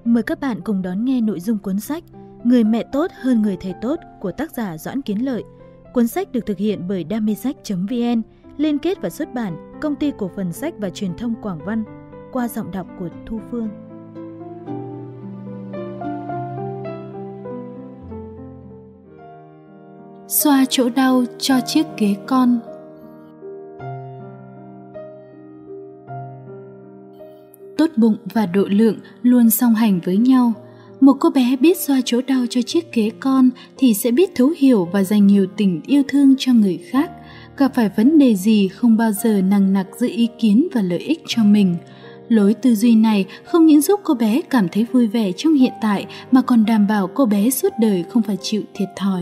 Mời các bạn cùng đón nghe nội dung cuốn sách Người mẹ tốt hơn người thầy tốt của tác giả Doãn Kiến Lợi. Cuốn sách được thực hiện bởi damesach.vn, liên kết và xuất bản Công ty Cổ phần Sách và Truyền thông Quảng Văn, qua giọng đọc của Thu Phương. Xoa chỗ đau cho chiếc ghế con. Tốt bụng và độ lượng luôn song hành với nhau. Một cô bé biết xoa chỗ đau cho chiếc ghế con thì sẽ biết thấu hiểu và dành nhiều tình yêu thương cho người khác. Gặp phải vấn đề gì không bao giờ nằng nặc giữ ý kiến và lợi ích cho mình. Lối tư duy này không những giúp cô bé cảm thấy vui vẻ trong hiện tại mà còn đảm bảo cô bé suốt đời không phải chịu thiệt thòi.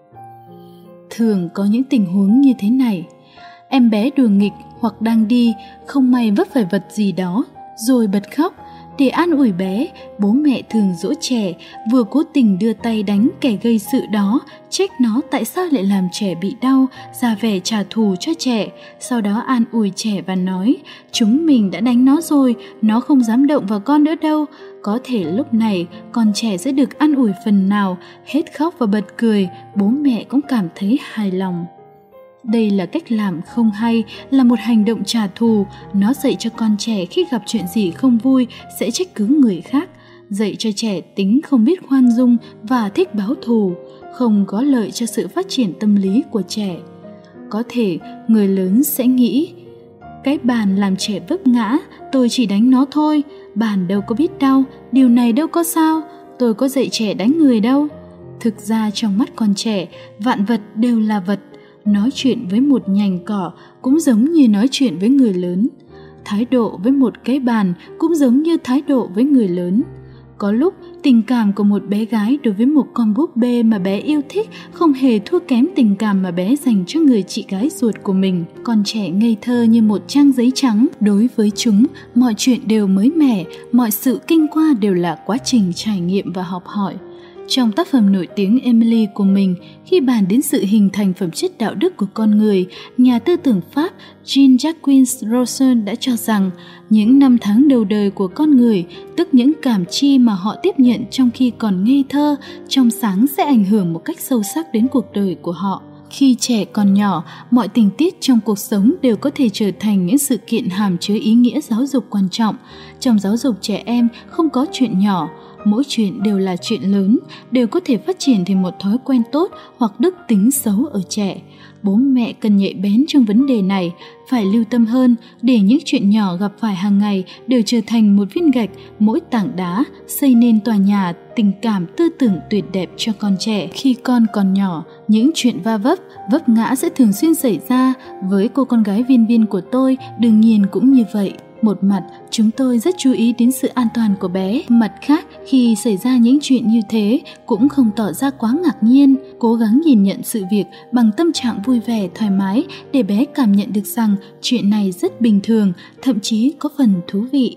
Thường có những tình huống như thế này. Em bé đùa nghịch hoặc đang đi, không may vấp phải vật gì đó, rồi bật khóc. Để an ủi bé, bố mẹ thường dỗ trẻ, vừa cố tình đưa tay đánh kẻ gây sự đó, trách nó tại sao lại làm trẻ bị đau, ra vẻ trả thù cho trẻ. Sau đó an ủi trẻ và nói, chúng mình đã đánh nó rồi, nó không dám động vào con nữa đâu. Có thể lúc này con trẻ sẽ được an ủi phần nào, hết khóc và bật cười, bố mẹ cũng cảm thấy hài lòng. Đây là cách làm không hay, là một hành động trả thù. Nó dạy cho con trẻ khi gặp chuyện gì không vui sẽ trách cứ người khác, dạy cho trẻ tính không biết khoan dung và thích báo thù, không có lợi cho sự phát triển tâm lý của trẻ. Có thể người lớn sẽ nghĩ, cái bàn làm trẻ vấp ngã, tôi chỉ đánh nó thôi, bàn đâu có biết đau, điều này đâu có sao, tôi có dạy trẻ đánh người đâu. Thực ra trong mắt con trẻ, vạn vật đều là vật. Nói chuyện với một nhành cỏ cũng giống như nói chuyện với người lớn. Thái độ với một cái bàn cũng giống như thái độ với người lớn. Có lúc tình cảm của một bé gái đối với một con búp bê mà bé yêu thích không hề thua kém tình cảm mà bé dành cho người chị gái ruột của mình. Con trẻ ngây thơ như một trang giấy trắng, đối với chúng mọi chuyện đều mới mẻ, mọi sự kinh qua đều là quá trình trải nghiệm và học hỏi. Trong tác phẩm nổi tiếng Emily của mình, khi bàn đến sự hình thành phẩm chất đạo đức của con người, nhà tư tưởng Pháp Jean-Jacques Rousseau đã cho rằng những năm tháng đầu đời của con người, tức những cảm chi mà họ tiếp nhận trong khi còn ngây thơ, trong sáng sẽ ảnh hưởng một cách sâu sắc đến cuộc đời của họ. Khi trẻ còn nhỏ, mọi tình tiết trong cuộc sống đều có thể trở thành những sự kiện hàm chứa ý nghĩa giáo dục quan trọng. Trong giáo dục trẻ em không có chuyện nhỏ, mỗi chuyện đều là chuyện lớn, đều có thể phát triển thành một thói quen tốt hoặc đức tính xấu ở trẻ. Bố mẹ cần nhạy bén trong vấn đề này, phải lưu tâm hơn để những chuyện nhỏ gặp phải hàng ngày đều trở thành một viên gạch, mỗi tảng đá, xây nên tòa nhà tình cảm tư tưởng tuyệt đẹp cho con trẻ. Khi con còn nhỏ, những chuyện va vấp ngã sẽ thường xuyên xảy ra. Với cô con gái Viên Viên của tôi, đương nhiên cũng như vậy. Một mặt, chúng tôi rất chú ý đến sự an toàn của bé. Mặt khác, khi xảy ra những chuyện như thế, cũng không tỏ ra quá ngạc nhiên, cố gắng nhìn nhận sự việc bằng tâm trạng vui vẻ, thoải mái để bé cảm nhận được rằng chuyện này rất bình thường, thậm chí có phần thú vị.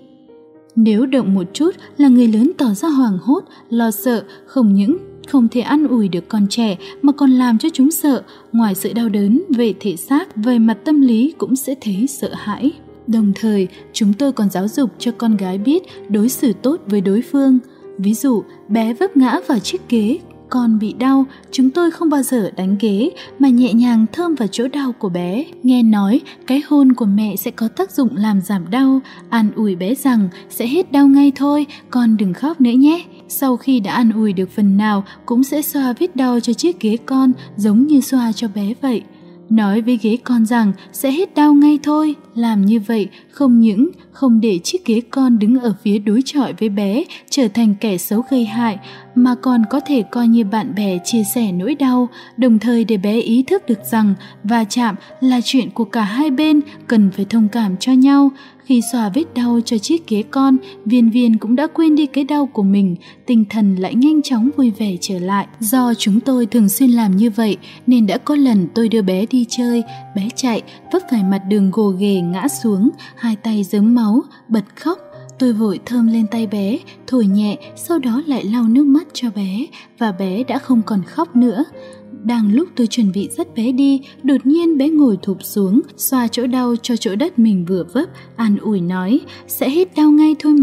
Nếu động một chút là người lớn tỏ ra hoảng hốt, lo sợ, không những không thể an ủi được con trẻ mà còn làm cho chúng sợ, ngoài sự đau đớn về thể xác, về mặt tâm lý cũng sẽ thấy sợ hãi. Đồng thời, chúng tôi còn giáo dục cho con gái biết đối xử tốt với đối phương. Ví dụ, bé vấp ngã vào chiếc ghế, con bị đau, chúng tôi không bao giờ đánh ghế mà nhẹ nhàng thơm vào chỗ đau của bé. Nghe nói, cái hôn của mẹ sẽ có tác dụng làm giảm đau, an ủi bé rằng sẽ hết đau ngay thôi, con đừng khóc nữa nhé. Sau khi đã an ủi được phần nào, cũng sẽ xoa vết đau cho chiếc ghế con giống như xoa cho bé vậy. Nói với ghế con rằng sẽ hết đau ngay thôi. Làm như vậy không những không để chiếc ghế con đứng ở phía đối chọi với bé trở thành kẻ xấu gây hại, mà còn có thể coi như bạn bè chia sẻ nỗi đau, đồng thời để bé ý thức được rằng va chạm là chuyện của cả hai bên, cần phải thông cảm cho nhau. Khi xoa vết đau cho chiếc ghế con, Viên Viên cũng đã quên đi cái đau của mình, tinh thần lại nhanh chóng vui vẻ trở lại. Do chúng tôi thường xuyên làm như vậy nên đã có lần tôi đưa bé đi chơi, bé chạy, vấp phải mặt đường gồ ghề ngã xuống, hai tay rớm máu, bật khóc. Tôi vội thơm lên tay bé, thổi nhẹ, sau đó lại lau nước mắt cho bé, và bé đã không còn khóc nữa. Đang lúc tôi chuẩn bị dắt bé đi, đột nhiên bé ngồi thụp xuống, xoa chỗ đau cho chỗ đất mình vừa vấp, an ủi nói, sẽ hết đau ngay thôi mà.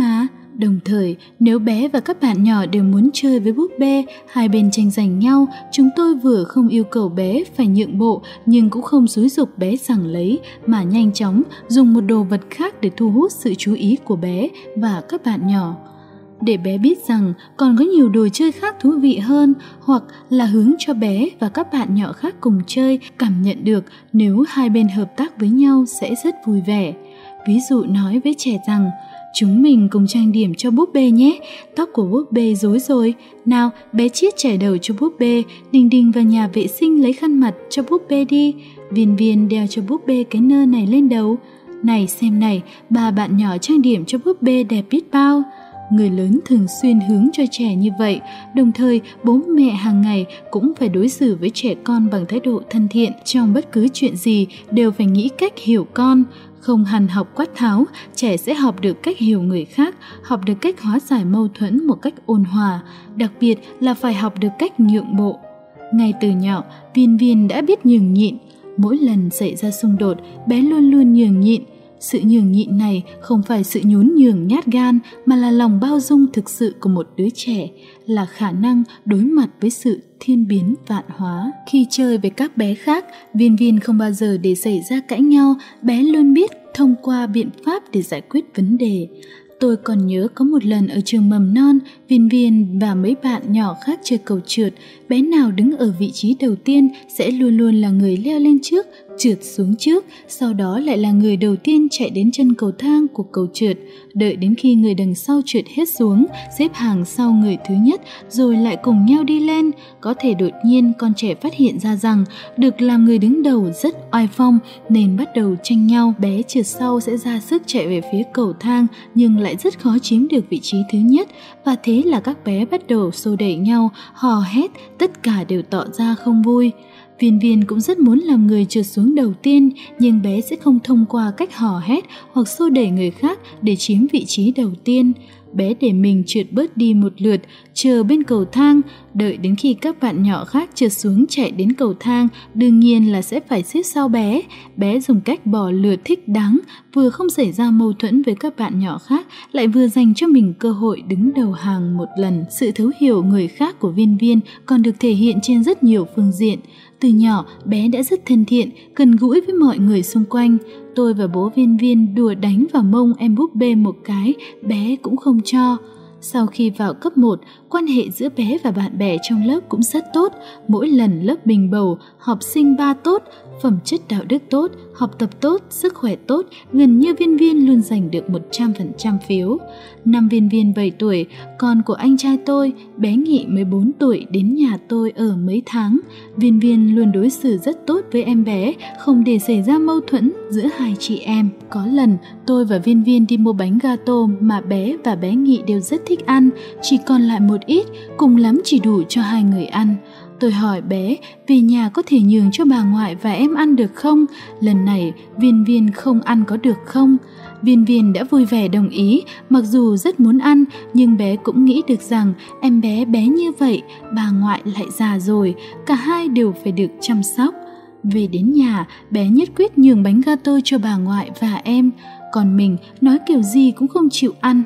Đồng thời, nếu bé và các bạn nhỏ đều muốn chơi với búp bê, hai bên tranh giành nhau, chúng tôi vừa không yêu cầu bé phải nhượng bộ nhưng cũng không xúi giục bé giằng lấy, mà nhanh chóng dùng một đồ vật khác để thu hút sự chú ý của bé và các bạn nhỏ. Để bé biết rằng còn có nhiều đồ chơi khác thú vị hơn, hoặc là hướng cho bé và các bạn nhỏ khác cùng chơi cảm nhận được nếu hai bên hợp tác với nhau sẽ rất vui vẻ. Ví dụ nói với trẻ rằng: chúng mình cùng trang điểm cho búp bê nhé, tóc của búp bê rối rồi. Nào, bé Chiết chải đầu cho búp bê, Đình Đình vào nhà vệ sinh lấy khăn mặt cho búp bê đi, Viên Viên đeo cho búp bê cái nơ này lên đầu. Này xem này, ba bạn nhỏ trang điểm cho búp bê đẹp biết bao. Người lớn thường xuyên hướng cho trẻ như vậy, đồng thời bố mẹ hàng ngày cũng phải đối xử với trẻ con bằng thái độ thân thiện. Trong bất cứ chuyện gì đều phải nghĩ cách hiểu con. Không hằn học quát tháo, trẻ sẽ học được cách hiểu người khác, học được cách hóa giải mâu thuẫn một cách ôn hòa, đặc biệt là phải học được cách nhượng bộ. Ngay từ nhỏ, Viên Viên đã biết nhường nhịn. Mỗi lần xảy ra xung đột, bé luôn luôn nhường nhịn. Sự nhường nhịn này không phải sự nhún nhường nhát gan, mà là lòng bao dung thực sự của một đứa trẻ, là khả năng đối mặt với sự thiên biến vạn hóa. Khi chơi với các bé khác, Viên Viên không bao giờ để xảy ra cãi nhau, bé luôn biết thông qua biện pháp để giải quyết vấn đề. Tôi còn nhớ có một lần ở trường mầm non, Viên Viên và mấy bạn nhỏ khác chơi cầu trượt, bé nào đứng ở vị trí đầu tiên sẽ luôn luôn là người leo lên trước, trượt xuống trước, sau đó lại là người đầu tiên chạy đến chân cầu thang của cầu trượt, đợi đến khi người đằng sau trượt hết xuống, xếp hàng sau người thứ nhất rồi lại cùng nhau đi lên. Có thể đột nhiên con trẻ phát hiện ra rằng được làm người đứng đầu rất oai phong nên bắt đầu tranh nhau. Bé trượt sau sẽ ra sức chạy về phía cầu thang nhưng lại rất khó chiếm được vị trí thứ nhất, và thế là các bé bắt đầu xô đẩy nhau, hò hét, tất cả đều tỏ ra không vui. Viên Viên cũng rất muốn làm người trượt xuống đầu tiên, nhưng bé sẽ không thông qua cách hò hét hoặc xô đẩy người khác để chiếm vị trí đầu tiên. Bé để mình trượt bớt đi một lượt, chờ bên cầu thang, đợi đến khi các bạn nhỏ khác trượt xuống chạy đến cầu thang, đương nhiên là sẽ phải xếp sau bé. Bé dùng cách bỏ lượt thích đáng, vừa không xảy ra mâu thuẫn với các bạn nhỏ khác, lại vừa dành cho mình cơ hội đứng đầu hàng một lần. Sự thấu hiểu người khác của Viên Viên còn được thể hiện trên rất nhiều phương diện. Từ nhỏ, bé đã rất thân thiện, gần gũi với mọi người xung quanh. Tôi và bố Viên Viên đùa đánh vào mông em búp bê một cái, bé cũng không cho. Sau khi vào cấp 1, quan hệ giữa bé và bạn bè trong lớp cũng rất tốt. Mỗi lần lớp bình bầu, học sinh 3 tốt, phẩm chất đạo đức tốt, học tập tốt, sức khỏe tốt, gần như Viên Viên luôn giành được 100% phiếu. Năm Viên Viên 7 tuổi, con của anh trai tôi, bé Nghị 14 tuổi đến nhà tôi ở mấy tháng. Viên Viên luôn đối xử rất tốt với em bé, không để xảy ra mâu thuẫn giữa hai chị em. Có lần, tôi và Viên Viên đi mua bánh gato mà bé và bé Nghị đều rất thích ăn, chỉ còn lại một ít, cùng lắm chỉ đủ cho hai người ăn. Tôi hỏi bé về nhà có thể nhường cho bà ngoại và em ăn được không? Lần này Viên Viên không ăn có được không? Viên Viên đã vui vẻ đồng ý, mặc dù rất muốn ăn, nhưng bé cũng nghĩ được rằng em bé bé như vậy, bà ngoại lại già rồi, cả hai đều phải được chăm sóc. Về đến nhà, bé nhất quyết nhường bánh gato cho bà ngoại và em, còn mình nói kiểu gì cũng không chịu ăn.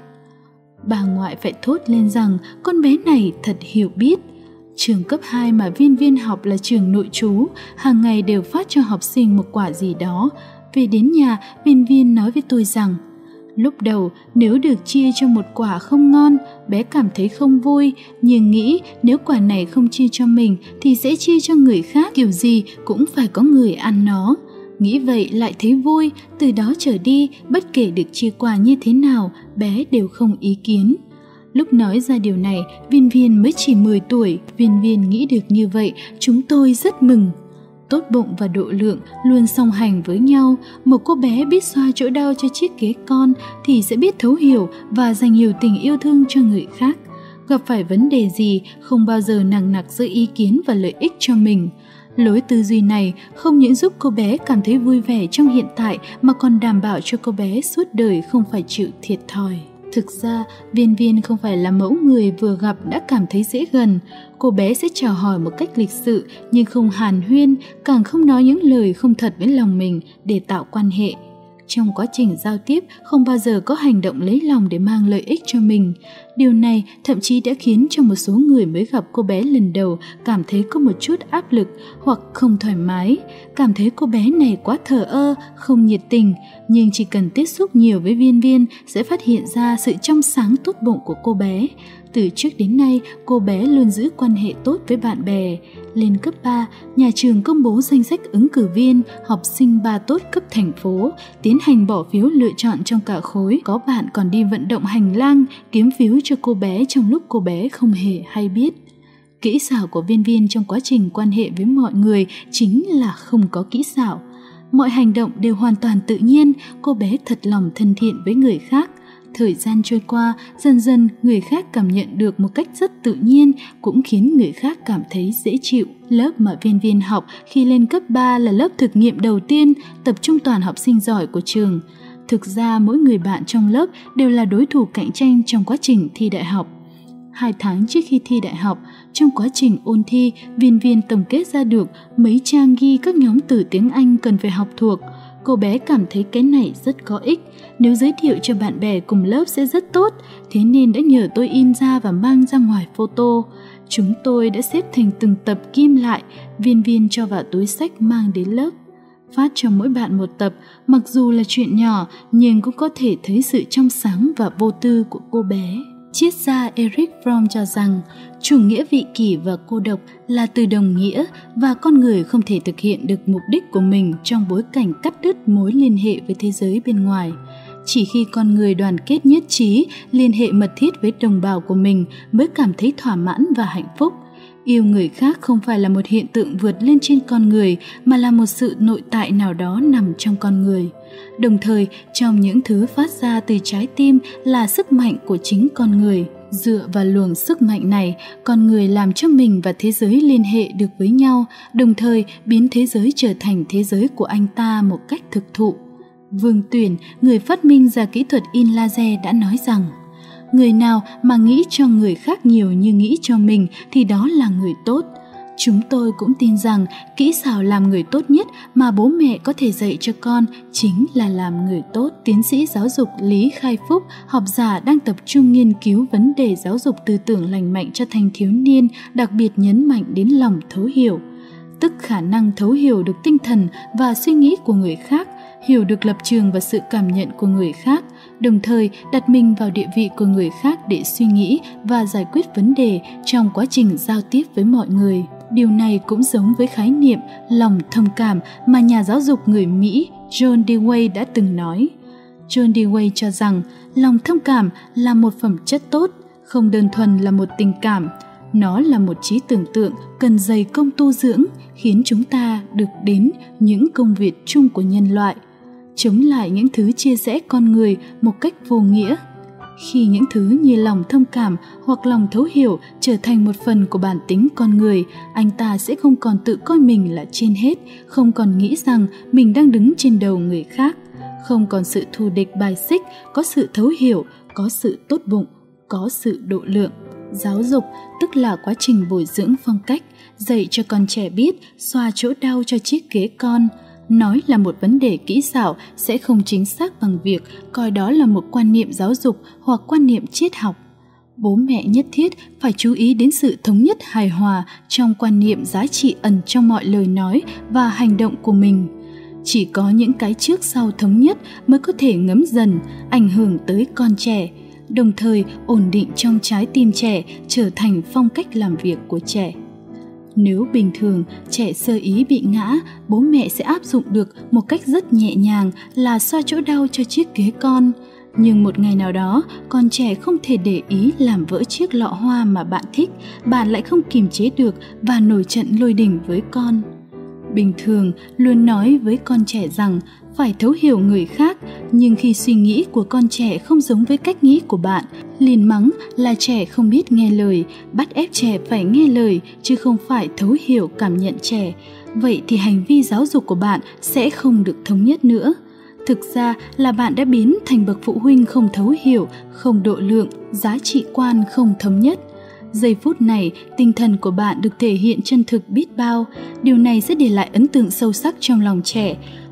Bà ngoại phải thốt lên rằng con bé này thật hiểu biết. Trường cấp 2 mà Viên Viên học là trường nội trú, hàng ngày đều phát cho học sinh một quả gì đó. Về đến nhà, Viên Viên nói với tôi rằng lúc đầu nếu được chia cho một quả không ngon, bé cảm thấy không vui, nhưng nghĩ nếu quả này không chia cho mình thì sẽ chia cho người khác, kiểu gì cũng phải có người ăn nó. Nghĩ vậy lại thấy vui, từ đó trở đi bất kể được chia quà như thế nào, bé đều không ý kiến. Lúc nói ra điều này, Viên Viên mới chỉ 10 tuổi, Viên Viên nghĩ được như vậy, chúng tôi rất mừng. Tốt bụng và độ lượng luôn song hành với nhau. Một cô bé biết xoa chỗ đau cho chiếc ghế con thì sẽ biết thấu hiểu và dành nhiều tình yêu thương cho người khác. Gặp phải vấn đề gì không bao giờ nặng nặc giữ ý kiến và lợi ích cho mình. Lối tư duy này không những giúp cô bé cảm thấy vui vẻ trong hiện tại mà còn đảm bảo cho cô bé suốt đời không phải chịu thiệt thòi. Thực ra, Viên Viên không phải là mẫu người vừa gặp đã cảm thấy dễ gần. Cô bé sẽ chào hỏi một cách lịch sự nhưng không hàn huyên, càng không nói những lời không thật với lòng mình để tạo quan hệ. Trong quá trình giao tiếp, không bao giờ có hành động lấy lòng để mang lợi ích cho mình. Điều này thậm chí đã khiến cho một số người mới gặp cô bé lần đầu cảm thấy có một chút áp lực hoặc không thoải mái, cảm thấy cô bé này quá thờ ơ, không nhiệt tình. Nhưng chỉ cần tiếp xúc nhiều với Viên Viên sẽ phát hiện ra sự trong sáng tốt bụng của cô bé. Từ trước đến nay, cô bé luôn giữ quan hệ tốt với bạn bè. Lên cấp 3, nhà trường công bố danh sách ứng cử viên, học sinh 3 tốt cấp thành phố, tiến hành bỏ phiếu lựa chọn trong cả khối. Có bạn còn đi vận động hành lang, kiếm phiếu cho cô bé trong lúc cô bé không hề hay biết. Kỹ xảo của Viên Viên trong quá trình quan hệ với mọi người chính là không có kỹ xảo. Mọi hành động đều hoàn toàn tự nhiên, cô bé thật lòng thân thiện với người khác. Thời gian trôi qua, dần dần người khác cảm nhận được một cách rất tự nhiên, cũng khiến người khác cảm thấy dễ chịu. Lớp mà Viên Viên học khi lên cấp 3 là lớp thực nghiệm đầu tiên, tập trung toàn học sinh giỏi của trường. Thực ra mỗi người bạn trong lớp đều là đối thủ cạnh tranh trong quá trình thi đại học. 2 tháng trước khi thi đại học, trong quá trình ôn thi, Viên Viên tổng kết ra được mấy trang ghi các nhóm từ tiếng Anh cần phải học thuộc. Cô bé cảm thấy cái này rất có ích, nếu giới thiệu cho bạn bè cùng lớp sẽ rất tốt, thế nên đã nhờ tôi in ra và mang ra ngoài photo. Chúng tôi đã xếp thành từng tập ghim lại, Viên Viên cho vào túi xách mang đến lớp. Phát cho mỗi bạn một tập, mặc dù là chuyện nhỏ nhưng cũng có thể thấy sự trong sáng và vô tư của cô bé. Triết gia Erich Fromm cho rằng chủ nghĩa vị kỷ và cô độc là từ đồng nghĩa và con người không thể thực hiện được mục đích của mình trong bối cảnh cắt đứt mối liên hệ với thế giới bên ngoài. Chỉ khi con người đoàn kết nhất trí, liên hệ mật thiết với đồng bào của mình mới cảm thấy thỏa mãn và hạnh phúc. Yêu người khác không phải là một hiện tượng vượt lên trên con người mà là một sự nội tại nào đó nằm trong con người. Đồng thời, trong những thứ phát ra từ trái tim là sức mạnh của chính con người. Dựa vào luồng sức mạnh này, con người làm cho mình và thế giới liên hệ được với nhau, đồng thời biến thế giới trở thành thế giới của anh ta một cách thực thụ. Vương Tuyển, người phát minh ra kỹ thuật in laser đã nói rằng, người nào mà nghĩ cho người khác nhiều như nghĩ cho mình thì đó là người tốt. Chúng tôi cũng tin rằng kỹ xảo làm người tốt nhất mà bố mẹ có thể dạy cho con chính là làm người tốt. Tiến sĩ giáo dục Lý Khai Phúc, học giả đang tập trung nghiên cứu vấn đề giáo dục tư tưởng lành mạnh cho thanh thiếu niên, đặc biệt nhấn mạnh đến lòng thấu hiểu, tức khả năng thấu hiểu được tinh thần và suy nghĩ của người khác, hiểu được lập trường và sự cảm nhận của người khác, đồng thời đặt mình vào địa vị của người khác để suy nghĩ và giải quyết vấn đề trong quá trình giao tiếp với mọi người. Điều này cũng giống với khái niệm lòng thông cảm mà nhà giáo dục người Mỹ John Dewey đã từng nói. John Dewey cho rằng lòng thông cảm là một phẩm chất tốt, không đơn thuần là một tình cảm. Nó là một trí tưởng tượng cần dày công tu dưỡng, khiến chúng ta được đến những công việc chung của nhân loại, chống lại những thứ chia rẽ con người một cách vô nghĩa. Khi những thứ như lòng thông cảm hoặc lòng thấu hiểu trở thành một phần của bản tính con người, anh ta sẽ không còn tự coi mình là trên hết, không còn nghĩ rằng mình đang đứng trên đầu người khác, không còn sự thù địch bài xích, có sự thấu hiểu, có sự tốt bụng, có sự độ lượng. Giáo dục tức là quá trình bồi dưỡng phong cách, dạy cho con trẻ biết xoa chỗ đau cho chiếc ghế con. Nói là một vấn đề kỹ xảo sẽ không chính xác bằng việc coi đó là một quan niệm giáo dục hoặc quan niệm triết học. Bố mẹ nhất thiết phải chú ý đến sự thống nhất hài hòa trong quan niệm giá trị ẩn trong mọi lời nói và hành động của mình. Chỉ có những cái trước sau thống nhất mới có thể ngấm dần, ảnh hưởng tới con trẻ, đồng thời ổn định trong trái tim trẻ, trở thành phong cách làm việc của trẻ. Nếu bình thường trẻ sơ ý bị ngã, bố mẹ sẽ áp dụng được một cách rất nhẹ nhàng là xoa chỗ đau cho chiếc ghế con. Nhưng một ngày nào đó, con trẻ không thể để ý làm vỡ chiếc lọ hoa mà bạn thích, bạn lại không kiềm chế được và nổi trận lôi đình với con. Bình thường luôn nói với con trẻ rằng phải thấu hiểu người khác, nhưng khi suy nghĩ của con trẻ không giống với cách nghĩ của bạn, liền mắng là trẻ không biết nghe lời, bắt ép trẻ phải nghe lời chứ không phải thấu hiểu cảm nhận trẻ. Vậy thì hành vi giáo dục của bạn sẽ không được thống nhất nữa. Thực ra là bạn đã biến thành bậc phụ huynh không thấu hiểu, không độ lượng, giá trị quan không thống nhất. Giây phút này, tinh thần của bạn được thể hiện chân thực biết bao. Điều này sẽ để lại ấn tượng sâu sắc trong lòng trẻ.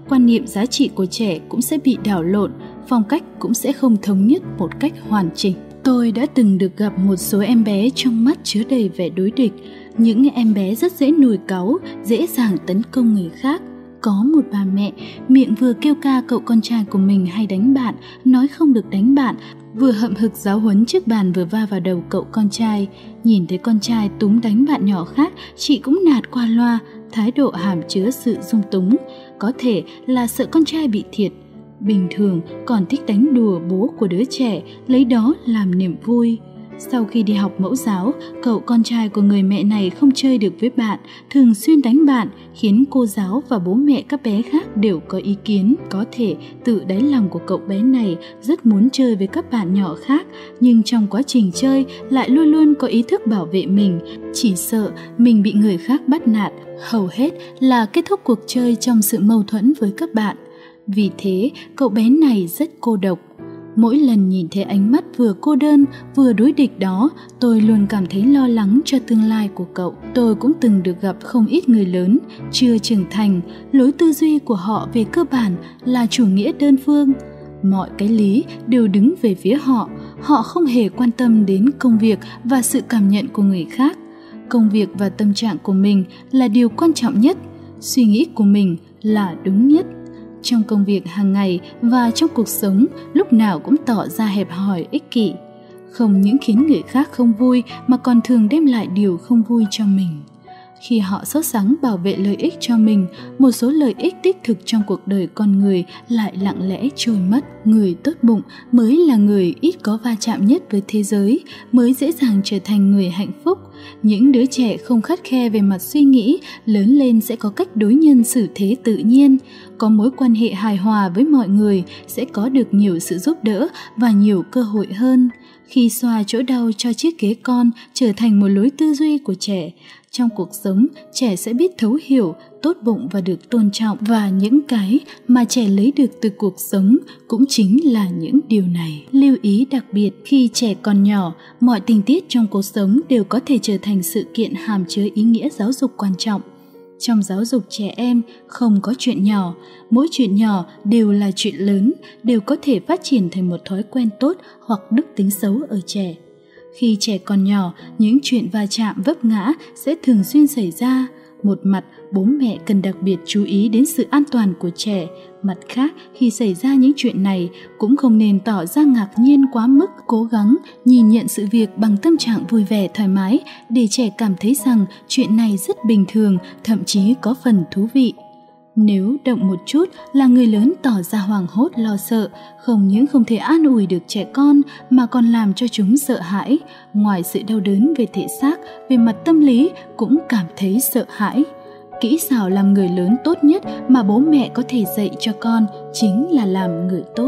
quan niệm giá trị của trẻ cũng sẽ bị đảo lộn, phong cách cũng sẽ không thống nhất một cách hoàn chỉnh. Tôi đã từng được gặp một số em bé trong mắt chứa đầy vẻ đối địch. Những em bé rất dễ nổi cáu, dễ dàng tấn công người khác. Có một bà mẹ, miệng vừa kêu ca cậu con trai của mình hay đánh bạn, nói không được đánh bạn, vừa hậm hực giáo huấn trước bàn vừa va vào đầu cậu con trai. Nhìn thấy con trai túm đánh bạn nhỏ khác, chị cũng nạt qua loa, thái độ hàm chứa sự dung túng. Có thể là sợ con trai bị thiệt. Bình thường còn thích đánh đùa bố của đứa trẻ, lấy đó làm niềm vui. Sau khi đi học mẫu giáo, cậu con trai của người mẹ này không chơi được với bạn, thường xuyên đánh bạn, khiến cô giáo và bố mẹ các bé khác đều có ý kiến. Có thể tự đáy lòng của cậu bé này rất muốn chơi với các bạn nhỏ khác, nhưng trong quá trình chơi lại luôn luôn có ý thức bảo vệ mình, chỉ sợ mình bị người khác bắt nạt. Hầu hết là kết thúc cuộc chơi trong sự mâu thuẫn với các bạn. Vì thế, cậu bé này rất cô độc. Mỗi lần nhìn thấy ánh mắt vừa cô đơn vừa đối địch đó, tôi luôn cảm thấy lo lắng cho tương lai của cậu. Tôi cũng từng được gặp không ít người lớn, chưa trưởng thành, lối tư duy của họ về cơ bản là chủ nghĩa đơn phương. Mọi cái lý đều đứng về phía họ, họ không hề quan tâm đến công việc và sự cảm nhận của người khác. Công việc và tâm trạng của mình là điều quan trọng nhất, suy nghĩ của mình là đúng nhất. Trong công việc hàng ngày và trong cuộc sống, lúc nào cũng tỏ ra hẹp hòi, ích kỷ. Không những khiến người khác không vui mà còn thường đem lại điều không vui cho mình. Khi họ sốt sắng bảo vệ lợi ích cho mình, một số lợi ích đích thực trong cuộc đời con người lại lặng lẽ trôi mất. Người tốt bụng mới là người ít có va chạm nhất với thế giới, mới dễ dàng trở thành người hạnh phúc. Những đứa trẻ không khắt khe về mặt suy nghĩ, lớn lên sẽ có cách đối nhân xử thế tự nhiên, có mối quan hệ hài hòa với mọi người, sẽ có được nhiều sự giúp đỡ và nhiều cơ hội hơn. Khi xoa chỗ đau cho chiếc ghế con trở thành một lối tư duy của trẻ, trong cuộc sống, trẻ sẽ biết thấu hiểu, tốt bụng và được tôn trọng. Và những cái mà trẻ lấy được từ cuộc sống cũng chính là những điều này. Lưu ý đặc biệt, khi trẻ còn nhỏ, mọi tình tiết trong cuộc sống đều có thể trở thành sự kiện hàm chứa ý nghĩa giáo dục quan trọng. Trong giáo dục trẻ em, không có chuyện nhỏ, mỗi chuyện nhỏ đều là chuyện lớn, đều có thể phát triển thành một thói quen tốt hoặc đức tính xấu ở trẻ. Khi trẻ còn nhỏ, những chuyện va chạm vấp ngã sẽ thường xuyên xảy ra. Một mặt, bố mẹ cần đặc biệt chú ý đến sự an toàn của trẻ. Mặt khác, khi xảy ra những chuyện này, cũng không nên tỏ ra ngạc nhiên quá mức, cố gắng nhìn nhận sự việc bằng tâm trạng vui vẻ thoải mái để trẻ cảm thấy rằng chuyện này rất bình thường, thậm chí có phần thú vị. Nếu động một chút là người lớn tỏ ra hoảng hốt lo sợ, không những không thể an ủi được trẻ con mà còn làm cho chúng sợ hãi. Ngoài sự đau đớn về thể xác, về mặt tâm lý cũng cảm thấy sợ hãi. Kỹ xảo làm người lớn tốt nhất mà bố mẹ có thể dạy cho con chính là làm người tốt.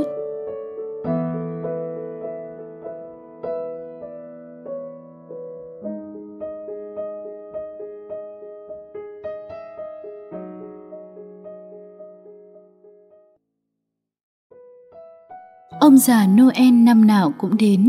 Ông già Noel năm nào cũng đến.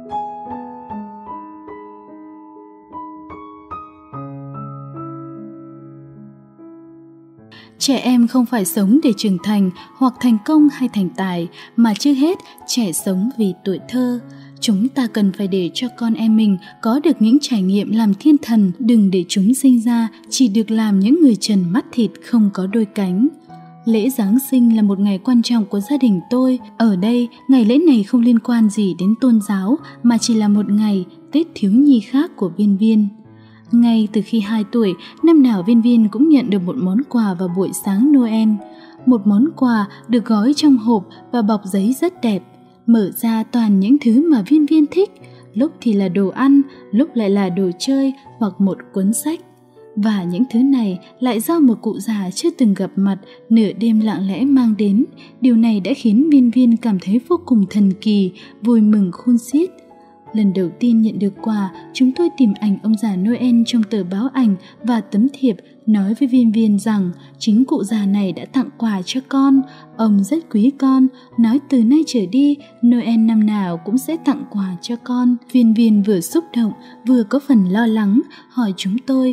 Trẻ em không phải sống để trưởng thành hoặc thành công hay thành tài, mà trước hết trẻ sống vì tuổi thơ. Chúng ta cần phải để cho con em mình có được những trải nghiệm làm thiên thần, đừng để chúng sinh ra chỉ được làm những người trần mắt thịt không có đôi cánh. Lễ Giáng sinh là một ngày quan trọng của gia đình tôi. Ở đây, ngày lễ này không liên quan gì đến tôn giáo mà chỉ là một ngày Tết thiếu nhi khác của Viên Viên. Ngay từ khi 2 tuổi, năm nào Viên Viên cũng nhận được một món quà vào buổi sáng Noel. Một món quà được gói trong hộp và bọc giấy rất đẹp. Mở ra toàn những thứ mà Viên Viên thích, lúc thì là đồ ăn, lúc lại là đồ chơi hoặc một cuốn sách. Và những thứ này lại do một cụ già chưa từng gặp mặt nửa đêm lặng lẽ mang đến. Điều này đã khiến Viên Viên cảm thấy vô cùng thần kỳ, vui mừng khôn xiết. Lần đầu tiên nhận được quà, chúng tôi tìm ảnh ông già Noel trong tờ báo ảnh và tấm thiệp, nói với Viên Viên rằng chính cụ già này đã tặng quà cho con. Ông rất quý con, nói từ nay trở đi, Noel năm nào cũng sẽ tặng quà cho con. Viên Viên vừa xúc động, vừa có phần lo lắng, hỏi chúng tôi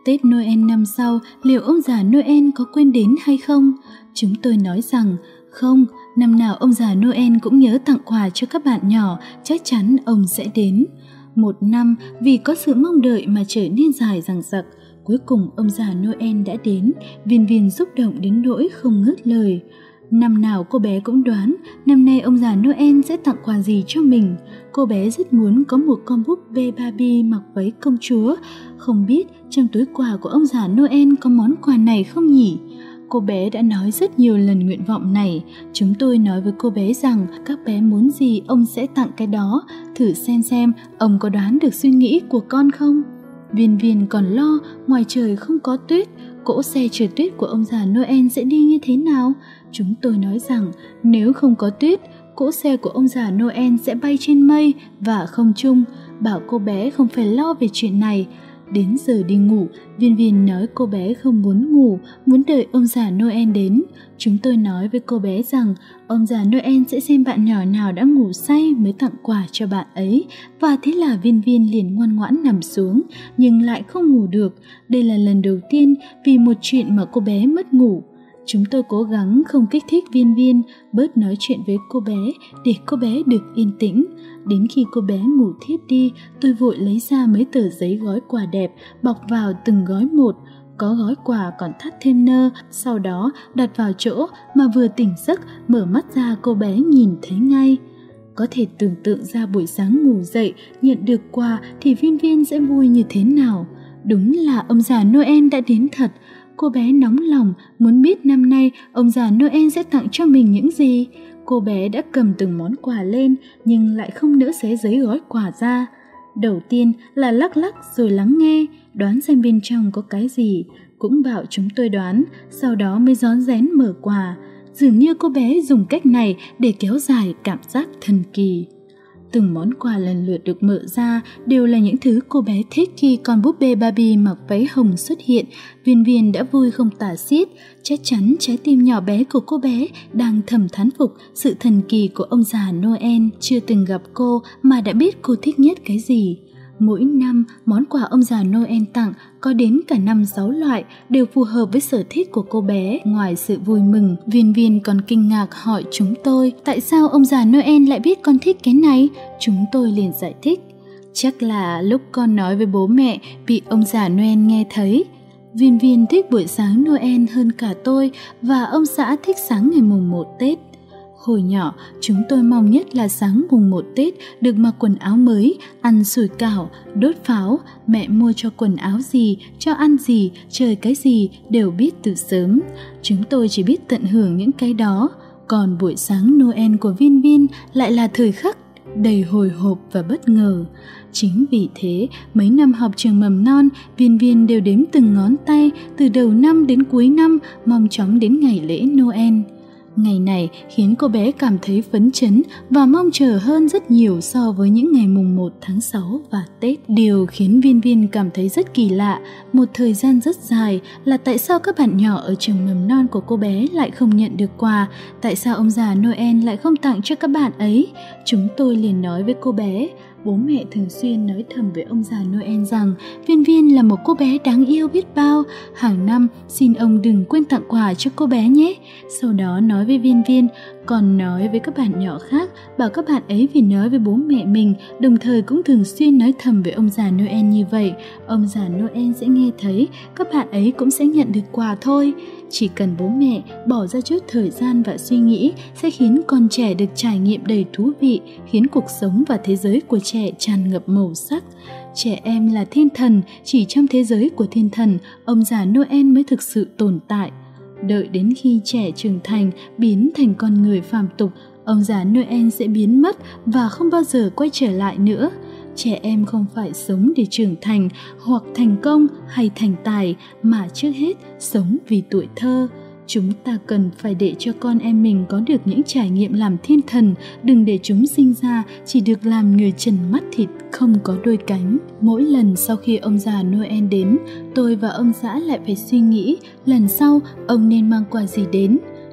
Tết Noel năm sau, liệu ông già Noel có quên đến hay không? Chúng tôi nói rằng, không, năm nào ông già Noel cũng nhớ tặng quà cho các bạn nhỏ, chắc chắn ông sẽ đến. Một năm vì có sự mong đợi mà trở nên dài dằng dặc, cuối cùng ông già Noel đã đến, Viên Viên xúc động đến nỗi không ngớt lời. Năm nào cô bé cũng đoán năm nay ông già Noel sẽ tặng quà gì cho mình. Cô bé rất muốn có một con búp bê Barbie mặc váy công chúa. Không biết trong túi quà của ông già Noel có món quà này không nhỉ? Cô bé đã nói rất nhiều lần nguyện vọng này. Chúng tôi nói với cô bé rằng các bé muốn gì ông sẽ tặng cái đó. Thử xem ông có đoán được suy nghĩ của con không? Viên Viên còn lo ngoài trời không có tuyết, cỗ xe chở tuyết của ông già Noel sẽ đi như thế nào? Chúng tôi nói rằng nếu không có tuyết, cỗ xe của ông già Noel sẽ bay trên mây và không trung, bảo cô bé không phải lo về chuyện này. Đến giờ đi ngủ, Viên Viên nói cô bé không muốn ngủ, muốn đợi ông già Noel đến. Chúng tôi nói với cô bé rằng ông già Noel sẽ xem bạn nhỏ nào đã ngủ say mới tặng quà cho bạn ấy. Và thế là Viên Viên liền ngoan ngoãn nằm xuống, nhưng lại không ngủ được. Đây là lần đầu tiên vì một chuyện mà cô bé mất ngủ. Chúng tôi cố gắng không kích thích Viên Viên, bớt nói chuyện với cô bé để cô bé được yên tĩnh. Đến khi cô bé ngủ thiếp đi, tôi vội lấy ra mấy tờ giấy gói quà đẹp, bọc vào từng gói một. Có gói quà còn thắt thêm nơ, sau đó đặt vào chỗ mà vừa tỉnh giấc, mở mắt ra cô bé nhìn thấy ngay. Có thể tưởng tượng ra buổi sáng ngủ dậy, nhận được quà thì Viên Viên sẽ vui như thế nào. Đúng là ông già Noel đã đến thật. Cô bé nóng lòng muốn biết năm nay ông già Noel sẽ tặng cho mình những gì. Cô bé đã cầm từng món quà lên nhưng lại không nỡ xé giấy gói quà ra. Đầu tiên là lắc lắc rồi lắng nghe, đoán xem bên trong có cái gì. Cũng bảo chúng tôi đoán, sau đó mới rón rén mở quà. Dường như cô bé dùng cách này để kéo dài cảm giác thần kỳ. Từng món quà lần lượt được mở ra đều là những thứ cô bé thích. Khi con búp bê Barbie mặc váy hồng xuất hiện, Viên Viên đã vui không tả xiết. Chắc chắn trái tim nhỏ bé của cô bé đang thầm thán phục sự thần kỳ của ông già Noel. Chưa từng gặp cô mà đã biết cô thích nhất cái gì. Mỗi năm, món quà ông già Noel tặng có đến cả 5-6 loại, đều phù hợp với sở thích của cô bé. Ngoài sự vui mừng, Viên Viên còn kinh ngạc hỏi chúng tôi tại sao ông già Noel lại biết con thích cái này. Chúng tôi liền giải thích, chắc là lúc con nói với bố mẹ bị ông già Noel nghe thấy. Viên Viên thích buổi sáng Noel hơn cả tôi và ông xã thích sáng ngày mùng 1 Tết. Hồi nhỏ, chúng tôi mong nhất là sáng mùng 1 Tết được mặc quần áo mới, ăn sủi cảo, đốt pháo. Mẹ mua cho quần áo gì, cho ăn gì, chơi cái gì đều biết từ sớm. Chúng tôi chỉ biết tận hưởng những cái đó. Còn buổi sáng Noel của Viên Viên lại là thời khắc đầy hồi hộp và bất ngờ. Chính vì thế, mấy năm học trường mầm non, Viên Viên đều đếm từng ngón tay từ đầu năm đến cuối năm, mong chóng đến ngày lễ Noel. Ngày này khiến cô bé cảm thấy phấn chấn và mong chờ hơn rất nhiều so với những ngày mùng 1 tháng 6 và Tết. Điều khiến Viên Viên cảm thấy rất kỳ lạ, một thời gian rất dài, là tại sao các bạn nhỏ ở trường mầm non của cô bé lại không nhận được quà, tại sao ông già Noel lại không tặng cho các bạn ấy. Chúng tôi liền nói với cô bé. Bố mẹ thường xuyên nói thầm với ông già Noel rằng Viên Viên là một cô bé đáng yêu biết bao, hàng năm xin ông đừng quên tặng quà cho cô bé nhé. Sau đó nói với Viên Viên, còn nói với các bạn nhỏ khác, bảo các bạn ấy vì nói với bố mẹ mình, đồng thời cũng thường xuyên nói thầm với ông già Noel như vậy. Ông già Noel sẽ nghe thấy, các bạn ấy cũng sẽ nhận được quà thôi. Chỉ cần bố mẹ bỏ ra chút thời gian và suy nghĩ sẽ khiến con trẻ được trải nghiệm đầy thú vị, khiến cuộc sống và thế giới của trẻ tràn ngập màu sắc. Trẻ em là thiên thần, chỉ trong thế giới của thiên thần, ông già Noel mới thực sự tồn tại. Đợi đến khi trẻ trưởng thành, biến thành con người phàm tục, ông già Noel sẽ biến mất và không bao giờ quay trở lại nữa. Trẻ em không phải sống để trưởng thành hoặc thành công hay thành tài, mà trước hết sống vì tuổi thơ. Chúng ta cần phải để cho con em mình có được những trải nghiệm làm thiên thần, đừng để chúng sinh ra chỉ được làm người trần mắt thịt không có đôi cánh. Mỗi lần sau khi ông già Noel đến, tôi và ông xã lại phải suy nghĩ lần sau ông nên mang quà gì đến.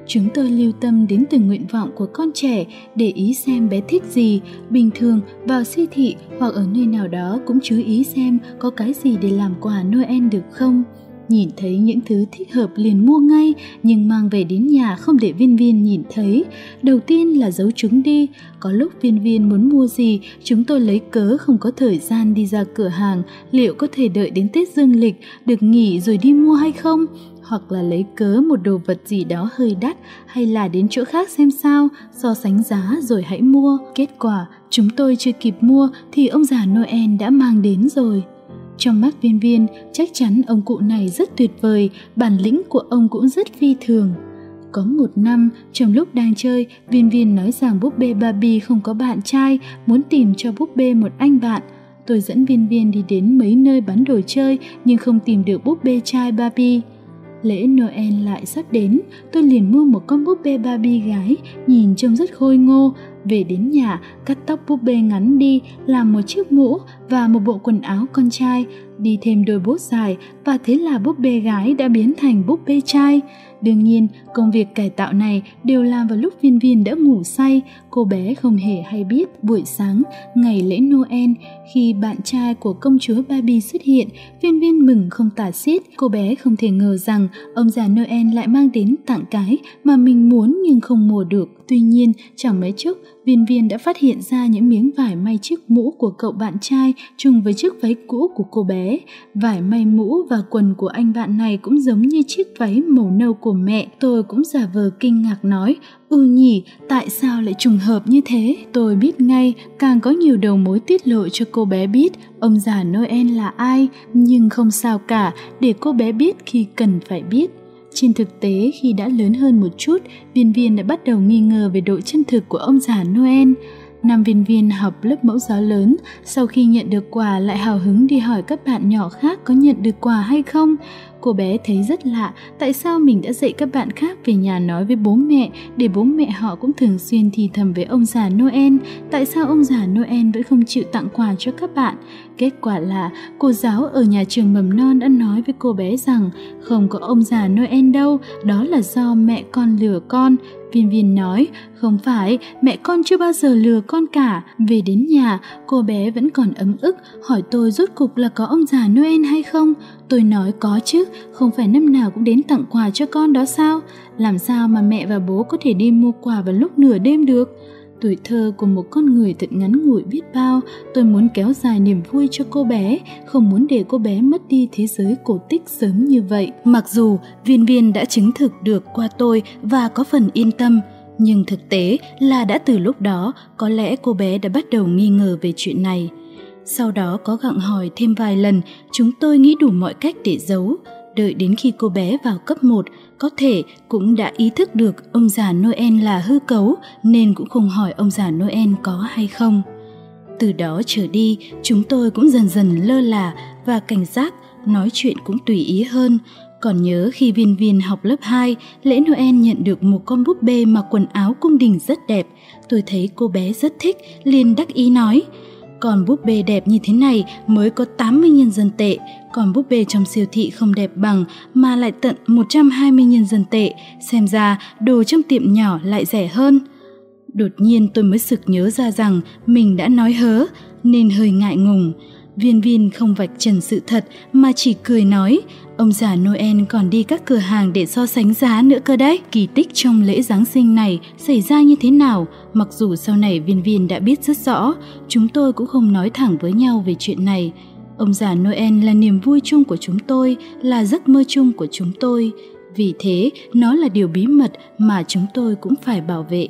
Chúng tôi lưu tâm đến từng nguyện vọng của con trẻ, để ý xem bé thích gì. Bình thường vào siêu thị hoặc ở nơi nào đó cũng chú ý xem có cái gì để làm quà Noel được không. Nhìn thấy những thứ thích hợp liền mua ngay, nhưng mang về đến nhà không để Viên Viên nhìn thấy. Đầu tiên là giấu chúng đi. Có lúc Viên Viên muốn mua gì, chúng tôi lấy cớ không có thời gian đi ra cửa hàng, liệu có thể đợi đến Tết Dương lịch được nghỉ rồi đi mua hay không? Hoặc là lấy cớ một đồ vật gì đó hơi đắt, hay là đến chỗ khác xem sao, so sánh giá rồi hãy mua. Kết quả, chúng tôi chưa kịp mua thì ông già Noel đã mang đến rồi. Trong mắt Viên Viên, chắc chắn ông cụ này rất tuyệt vời, bản lĩnh của ông cũng rất phi thường. Có một năm, trong lúc đang chơi, Viên Viên nói rằng búp bê Barbie không có bạn trai, muốn tìm cho búp bê một anh bạn. Tôi dẫn Viên Viên đi đến mấy nơi bán đồ chơi nhưng không tìm được búp bê trai Barbie. Lễ Noel lại sắp đến, tôi liền mua một con búp bê Barbie gái, nhìn trông rất khôi ngô. Về đến nhà, cắt tóc búp bê ngắn đi, làm một chiếc mũ và một bộ quần áo con trai, đi thêm đôi bốt dài, và thế là búp bê gái đã biến thành búp bê trai. Đương nhiên, công việc cải tạo này đều làm vào lúc Viên Viên đã ngủ say. Cô bé không hề hay biết buổi sáng, ngày lễ Noel, khi bạn trai của công chúa Barbie xuất hiện, Viên Viên mừng không tả xiết. Cô bé không thể ngờ rằng ông già Noel lại mang đến tặng cái mà mình muốn nhưng không mua được. Tuy nhiên, chẳng mấy chốc, Viên Viên đã phát hiện ra những miếng vải may chiếc mũ của cậu bạn trai trùng với chiếc váy cũ của cô bé. Vải may mũ và quần của anh bạn này cũng giống như chiếc váy màu nâu của mẹ. Tôi cũng giả vờ kinh ngạc nói, nhỉ, tại sao lại trùng hợp như thế? Tôi biết ngay, càng có nhiều đầu mối tiết lộ cho cô bé biết ông già Noel là ai, nhưng không sao cả, để cô bé biết khi cần phải biết. Trên thực tế, khi đã lớn hơn một chút, Viên Viên đã bắt đầu nghi ngờ về độ chân thực của ông già Noel. Năm Viên Viên học lớp mẫu giáo lớn, sau khi nhận được quà lại hào hứng đi hỏi các bạn nhỏ khác có nhận được quà hay không. Cô bé thấy rất lạ, tại sao mình đã dạy các bạn khác về nhà nói với bố mẹ, để bố mẹ họ cũng thường xuyên thì thầm với ông già Noel, tại sao ông già Noel vẫn không chịu tặng quà cho các bạn. Kết quả là cô giáo ở nhà trường mầm non đã nói với cô bé rằng không có ông già Noel đâu, đó là do mẹ con lừa con. Viên Viên nói, không phải, mẹ con chưa bao giờ lừa con cả. Về đến nhà, cô bé vẫn còn ấm ức, hỏi tôi rốt cục là có ông già Noel hay không. Tôi nói có chứ, không phải năm nào cũng đến tặng quà cho con đó sao? Làm sao mà mẹ và bố có thể đi mua quà vào lúc nửa đêm được? Tuổi thơ của một con người thật ngắn ngủi biết bao, tôi muốn kéo dài niềm vui cho cô bé, không muốn để cô bé mất đi thế giới cổ tích sớm như vậy. Mặc dù Viên Viên đã chứng thực được qua tôi và có phần yên tâm, nhưng thực tế là đã từ lúc đó, có lẽ cô bé đã bắt đầu nghi ngờ về chuyện này. Sau đó có gặng hỏi thêm vài lần, chúng tôi nghĩ đủ mọi cách để giấu. Đợi đến khi cô bé vào cấp 1, có thể cũng đã ý thức được ông già Noel là hư cấu, nên cũng không hỏi ông già Noel có hay không. Từ đó trở đi, chúng tôi cũng dần dần lơ là và cảnh giác, nói chuyện cũng tùy ý hơn. Còn nhớ khi Viên Viên học lớp 2, lễ Noel nhận được một con búp bê mặc quần áo cung đình rất đẹp. Tôi thấy cô bé rất thích, liền đắc ý nói, còn búp bê đẹp như thế này mới có 80 nhân dân tệ, còn búp bê trong siêu thị không đẹp bằng mà lại tận 120 nhân dân tệ, xem ra đồ trong tiệm nhỏ lại rẻ hơn. Đột nhiên tôi mới sực nhớ ra rằng mình đã nói hớ, nên hơi ngại ngùng. Viên Viên không vạch trần sự thật mà chỉ cười nói, ông già Noel còn đi các cửa hàng để so sánh giá nữa cơ đấy. Kỳ tích trong lễ Giáng sinh này xảy ra như thế nào, mặc dù sau này Viên Viên đã biết rất rõ, chúng tôi cũng không nói thẳng với nhau về chuyện này. Ông già Noel là niềm vui chung của chúng tôi, là giấc mơ chung của chúng tôi. Vì thế, nó là điều bí mật mà chúng tôi cũng phải bảo vệ.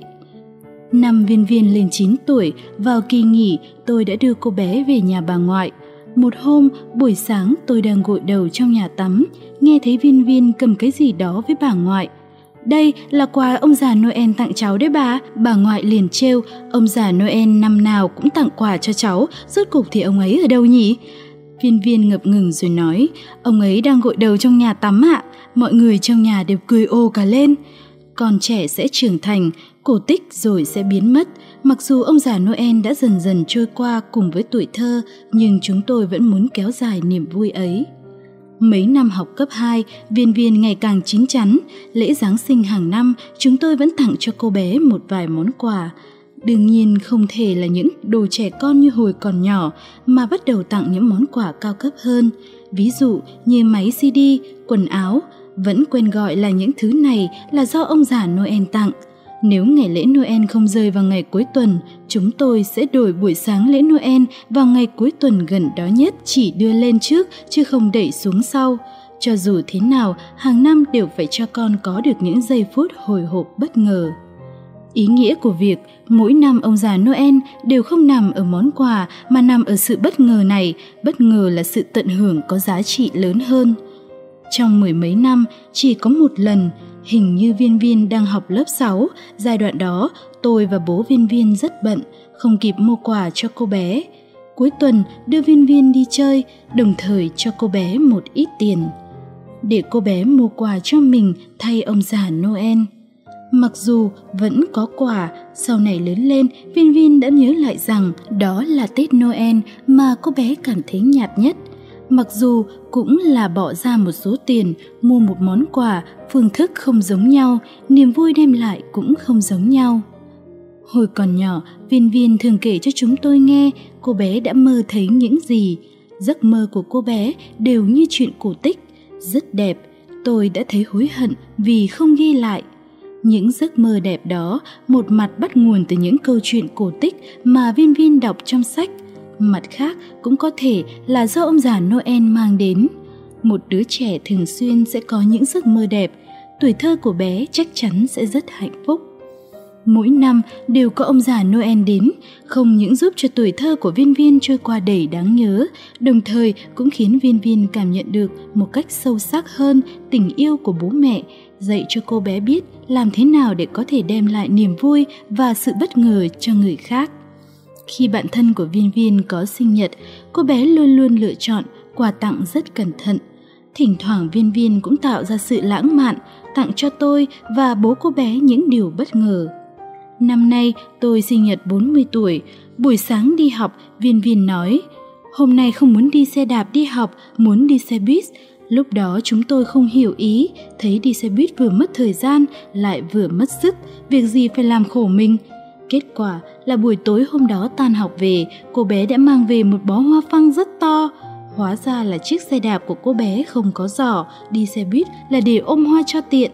Năm Viên Viên lên 9 tuổi, vào kỳ nghỉ, tôi đã đưa cô bé về nhà bà ngoại. Một hôm, buổi sáng tôi đang gội đầu trong nhà tắm, nghe thấy Viên Viên cầm cái gì đó với bà ngoại. Đây là quà ông già Noel tặng cháu đấy bà. Bà ngoại liền trêu, ông già Noel năm nào cũng tặng quà cho cháu, rốt cục thì ông ấy ở đâu nhỉ? Viên Viên ngập ngừng rồi nói, ông ấy đang gội đầu trong nhà tắm ạ. Mọi người trong nhà đều cười ồ cả lên. Con trẻ sẽ trưởng thành, cổ tích rồi sẽ biến mất. Mặc dù ông già Noel đã dần dần trôi qua cùng với tuổi thơ, nhưng chúng tôi vẫn muốn kéo dài niềm vui ấy. Mấy năm học cấp 2, Viên Viên ngày càng chín chắn. Lễ Giáng sinh hàng năm, chúng tôi vẫn tặng cho cô bé một vài món quà. Đương nhiên không thể là những đồ trẻ con như hồi còn nhỏ, mà bắt đầu tặng những món quà cao cấp hơn. Ví dụ như máy CD, quần áo, vẫn quên gọi là những thứ này là do ông già Noel tặng. Nếu ngày lễ Noel không rơi vào ngày cuối tuần, chúng tôi sẽ đổi buổi sáng lễ Noel vào ngày cuối tuần gần đó nhất, chỉ đưa lên trước chứ không đẩy xuống sau. Cho dù thế nào, hàng năm đều phải cho con có được những giây phút hồi hộp bất ngờ. Ý nghĩa của việc mỗi năm ông già Noel đều không nằm ở món quà mà nằm ở sự bất ngờ này. Bất ngờ là sự tận hưởng có giá trị lớn hơn. Trong mười mấy năm, chỉ có một lần, hình như Viên Viên đang học lớp 6, giai đoạn đó tôi và bố Viên Viên rất bận, không kịp mua quà cho cô bé. Cuối tuần đưa Viên Viên đi chơi, đồng thời cho cô bé một ít tiền, để cô bé mua quà cho mình thay ông già Noel. Mặc dù vẫn có quà, sau này lớn lên, Viên Viên đã nhớ lại rằng đó là Tết Noel mà cô bé cảm thấy nhạt nhất. Mặc dù cũng là bỏ ra một số tiền mua một món quà, phương thức không giống nhau, niềm vui đem lại cũng không giống nhau. Hồi còn nhỏ, Viên Viên thường kể cho chúng tôi nghe cô bé đã mơ thấy những gì. Giấc mơ của cô bé đều như chuyện cổ tích, rất đẹp. Tôi đã thấy hối hận vì không ghi lại. Những giấc mơ đẹp đó, một mặt bắt nguồn từ những câu chuyện cổ tích mà Viên Viên đọc trong sách, mặt khác cũng có thể là do ông già Noel mang đến. Một đứa trẻ thường xuyên sẽ có những giấc mơ đẹp, tuổi thơ của bé chắc chắn sẽ rất hạnh phúc. Mỗi năm đều có ông già Noel đến, không những giúp cho tuổi thơ của Viên Viên trôi qua đầy đáng nhớ, đồng thời cũng khiến Viên Viên cảm nhận được một cách sâu sắc hơn tình yêu của bố mẹ, dạy cho cô bé biết làm thế nào để có thể đem lại niềm vui và sự bất ngờ cho người khác. Khi bạn thân của Viên Viên có sinh nhật, cô bé luôn luôn lựa chọn quà tặng rất cẩn thận. Thỉnh thoảng Viên Viên cũng tạo ra sự lãng mạn, tặng cho tôi và bố cô bé những điều bất ngờ. Năm nay tôi sinh nhật 40 tuổi, buổi sáng đi học, Viên Viên nói, hôm nay không muốn đi xe đạp đi học, muốn đi xe buýt. Lúc đó chúng tôi không hiểu ý, thấy đi xe buýt vừa mất thời gian, lại vừa mất sức, việc gì phải làm khổ mình. Kết quả là buổi tối hôm đó tan học về, cô bé đã mang về một bó hoa phăng rất to. Hóa ra là chiếc xe đạp của cô bé không có giỏ, đi xe buýt là để ôm hoa cho tiện.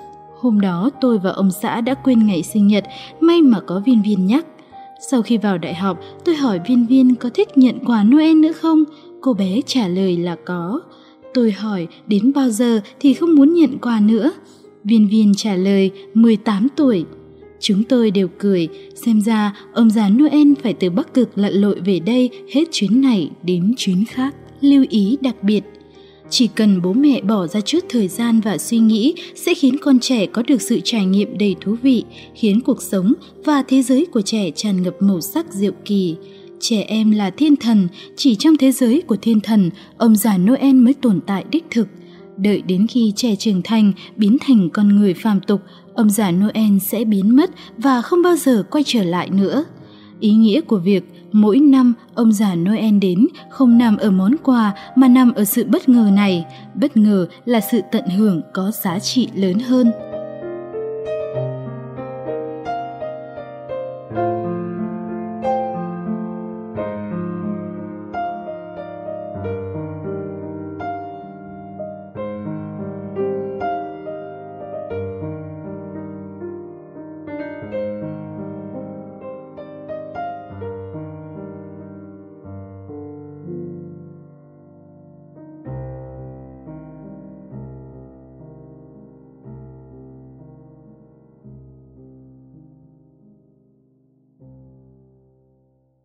Hôm đó tôi và ông xã đã quên ngày sinh nhật, may mà có Viên Viên nhắc. Sau khi vào đại học, tôi hỏi Viên Viên có thích nhận quà Noel nữa không? Cô bé trả lời là có. Tôi hỏi đến bao giờ thì không muốn nhận quà nữa. Viên Viên trả lời 18 tuổi. Chúng tôi đều cười, xem ra ông già Noel phải từ Bắc Cực lặn lội về đây hết chuyến này đến chuyến khác. Lưu ý đặc biệt, chỉ cần bố mẹ bỏ ra chút thời gian và suy nghĩ sẽ khiến con trẻ có được sự trải nghiệm đầy thú vị, khiến cuộc sống và thế giới của trẻ tràn ngập màu sắc diệu kỳ. Trẻ em là thiên thần, chỉ trong thế giới của thiên thần, ông già Noel mới tồn tại đích thực. Đợi đến khi trẻ trưởng thành, biến thành con người phàm tục, ông già Noel sẽ biến mất và không bao giờ quay trở lại nữa. Ý nghĩa của việc mỗi năm ông già Noel đến không nằm ở món quà mà nằm ở sự bất ngờ này. Bất ngờ là sự tận hưởng có giá trị lớn hơn.